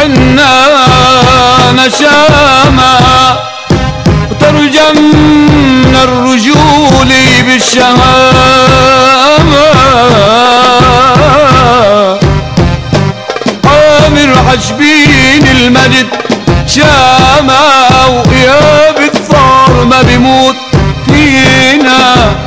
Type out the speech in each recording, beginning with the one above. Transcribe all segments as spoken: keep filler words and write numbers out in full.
حنا نشامة وترجمنا الرجول بالشهامة. عامر عجبين المجد شامة ويا بالثار ما بيموت فينا.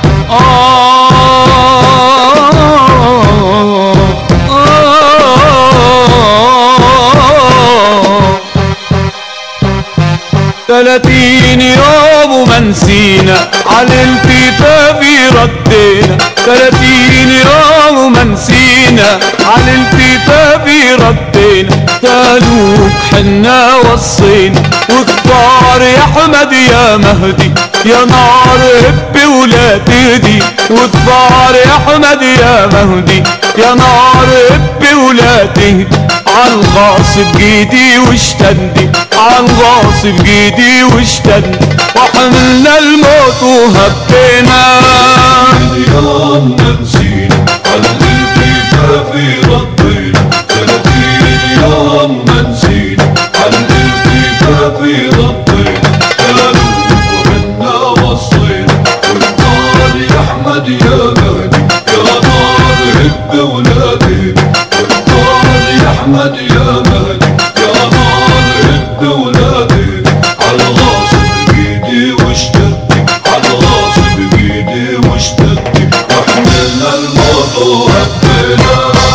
ثلاثين يوم وما نسينا على الكتاب ردينا. ثلاثين يوم وما نسينا على الكتاب ردينا. تالوك حنا وصينا وكتار يا احمد يا مهدي يا نار هب ولا تهدي. وكتار يا احمد يا مهدي يا نار هب ولا تهدي. عالغاصب جيدي واشتدي عالغاصب جيدي واشتدي وحملنا الموت وهبينا. يوم نسينا على الكتاب ردينا. ثلاثين يوم نسينا على الكتاب ردينا. تالوك وحنا وصينا والنار يا احمد يا مهدي يا نار هب ولا تهدي. يا احمد يا مهدي يا نار هب ولا تهدي. عالغاصب بيدي واشتدي عالغاصب بيدي واشتدي وحملنا الموت وهبينا.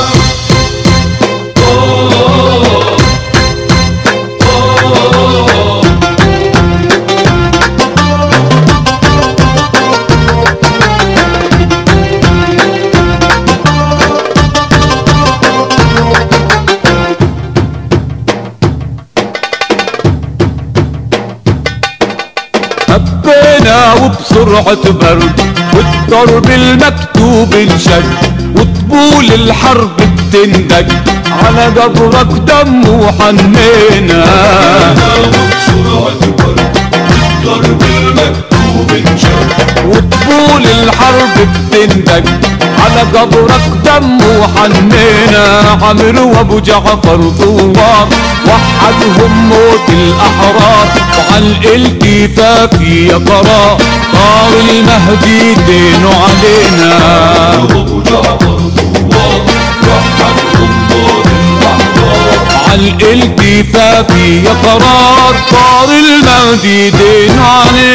هبينا وبسرعة برد والضرب المكتوب انشد وطبول الحرب بتندج على قبرك دم وحنينا. وبسرعة برد والضرب المكتوب انشد وطبول الحرب بتندج على قبرك دم وحنينا. عمرو وابو جعفر طواب وحدهم موت الاحرار وعن الالتفاف يا قرار طار المهدي دينه علينا. وابو جعفر طواب وحدهم موت الاحرار عن الالتفاف يا قرار طار المهدي دينه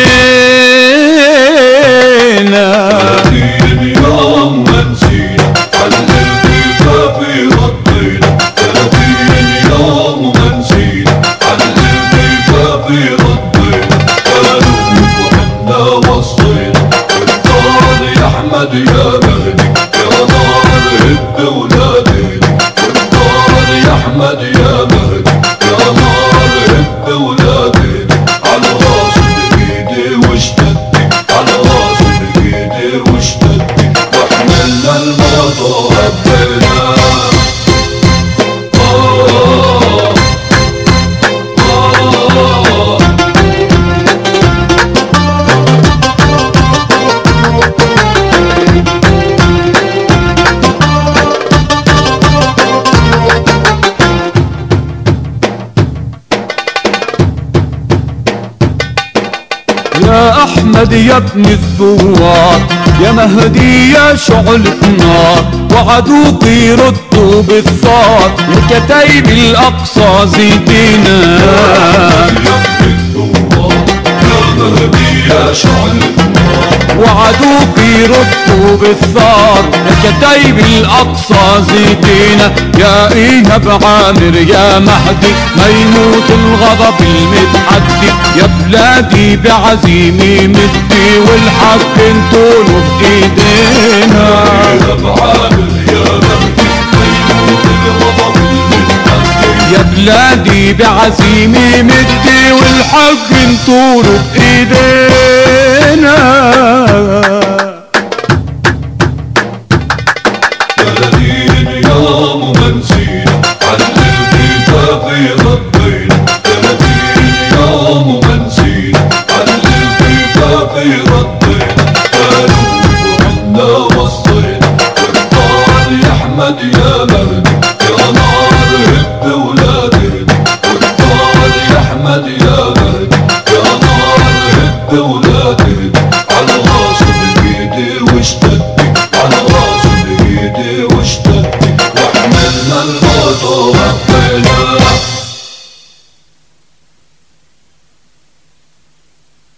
علينا. ثلاثين يوم ونسينا على الكتاب ردينا. ثلاثين يوم ونسينا على الكتاب ردينا. تالوك وحنا وصينا والنار يا احمد يا مهدي يا نار هب ولا تهدي. والنار يا احمد يا مهدي يا نار هب ولا تهدي. عالغاصب بيدي واشتدي عالغاصب بيدي واشتدي وحملنا الموت وهبينا. يا احمد يا ابن الثوار يا مهدي يا شعلة نار وعدوك يردوا بالثار لكتايب الاقصى زيدينا. يا مهدي يا شعلة نار وعدوك يردوا بالثار لكتايب الاقصى زيدينا. يا ايهاب عامر يا مهدي ما يموت الغضب المتحدي. يا بلادي بعزيمي مدي والحق انتوا بايدينا. ايهاب عامر يا مهدي ما يموت الغضب المتحدي. يا بلادي بعزيمي مدي والحق انتوا بايدينا. ثلاثين يوم ونسينا على الكتاب ردينا. ثلاثين يوم ونسينا على الكتاب ردينا. تالوك وحنا وصينا والنار يا احمد يا